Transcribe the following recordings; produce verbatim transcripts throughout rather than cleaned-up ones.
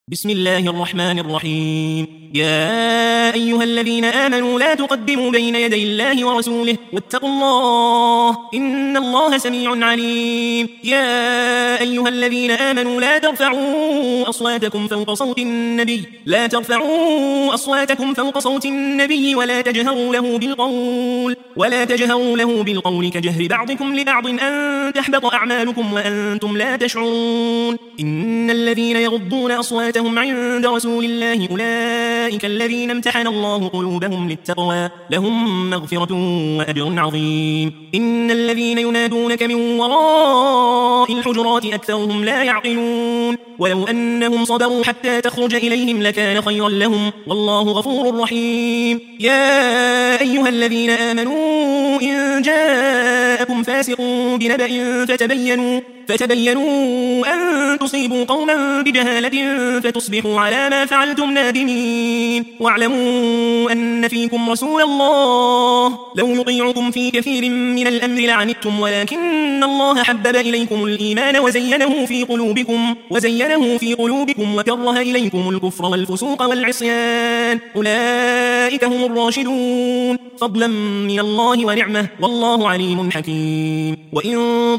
بسم الله الرحمن الرحيم. يا أيها الذين آمنوا لا تقدموا بين يدي الله ورسوله واتقوا الله إن الله سميع عليم. يا أيها الذين آمنوا لا ترفعوا أصواتكم فوق صوت النبي لا ترفعوا أصواتكم فوق صوت النبي ولا تجهروا له بالقول ولا تجهروا له بالقول كجهر بعضكم لبعض أن تحبط أعمالكم وأنتم لا تشعرون. إن الذين يغضون أصواتهم عند رسول الله أولئك الذين امتحن الله قلوبهم للتقوى لهم مغفرة وأجر عظيم. إن الذين ينادونك من وراء الحجرات أكثرهم لا يعقلون ولو أنهم صبروا حتى تخرج إليهم لكان خيرا لهم والله غفور رحيم. يا أيها الذين آمنوا إن جاءكم فاسق بنبأ فتبينوا فتبينوا أن تصيبوا قوما بجهالة فتصبحوا على ما فعلتم نادمين. واعلموا أن فيكم رسول الله لو يطيعكم في كثير من الأمر لعنتم ولكن الله حبب إليكم الإيمان وزينه في قلوبكم وزينه في قلوبكم وكره إليكم الكفر والفسوق والعصيان أولئك هم الراشدون فضلا من الله ونعمه والله عليم حكيم. وإن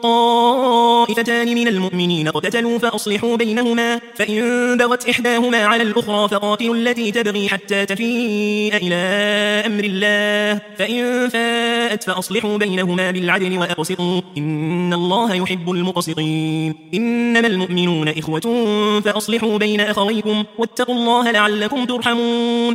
طائفتان من المؤمنين اقتتلوا فأصلحوا بينهما فإن بغت إحداهما على الأخرى فقاتلوا التي تبغي حتى تفيء إلى أمر الله فإن فاءت فأصلحوا بينهما بالعدل وأقسطوا إن الله يحب المقسطين. إنما المؤمنون إخوة فأصلحوا بين أخويكم واتقوا الله لعلكم ترحمون.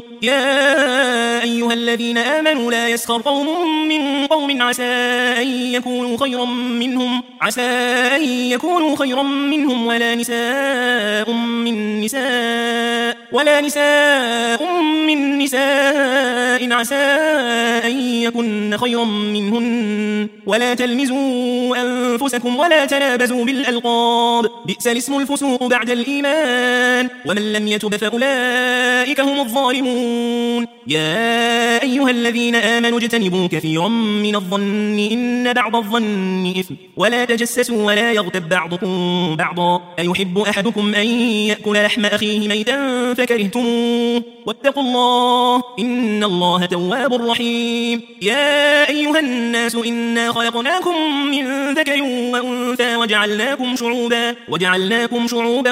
يا أيها الذين آمنوا لا يسخر قوم من قوم عسى أن يكونوا خيرا منهم عسى أن يكونوا خيرا منهم ولا نساء من نساء ولا نساء من نساء عسى أن يكن خيرا منهن ولا تلمزوا أنفسكم ولا تنابزوا بالألقاب بئس الاسم الفسوق بعد الإيمان ومن لم يتب فأولئك هم الظالمون. يا أيها الذين آمنوا اجتنبوا كثيرا من الظن إن بعض الظن إثم ولا تجسسوا ولا يغتب بعضكم بعضا أيحب أحدكم أن يأكل لحم أخيه ميتا فكرهتموه واتقوا الله إن الله تواب رحيم. يا أيها الناس إنا خلقناكم من ذكر وأنثى وجعلناكم شعوبا وجعلناكم شعوبا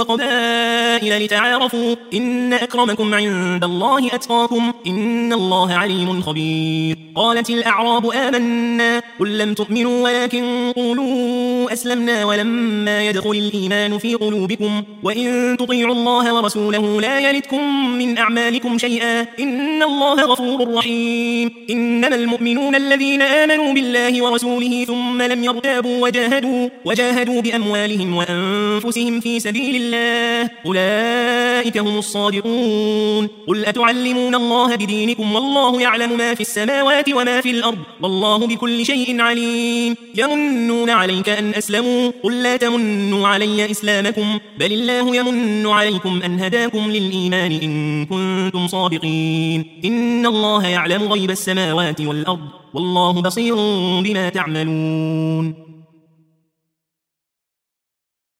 وقبائل لتعارفوا إن أكرمكم عند الله أتقاكم إن الله عليم خبير. قالت الأعراب آمنا قل لم تؤمنوا ولكن قولوا أسلمنا ولما يدخل الإيمان في قلوبكم وإن تطيعوا الله ورسوله لا يلتكم من أعمالكم شيئا إن الله غفور رحيم. إنما المؤمنون الذين آمنوا بالله ورسوله ثم لم يرتابوا وجاهدوا, وجاهدوا بأموالهم وأنفسهم في سبيل الله أولئك هم الصادقون. قل أتعلمون الله بدينكم والله يعلم ما في السماوات وما في الأرض والله بكل شيء عليم. يمنون عليك أن أسلموا قل لا تمنوا علي إسلامكم بل الله يمن عليكم أن هداكم للإيمان إن كنتم صادقين. إن الله يعلم غيب السماوات والأرض والله بصير بما تعملون.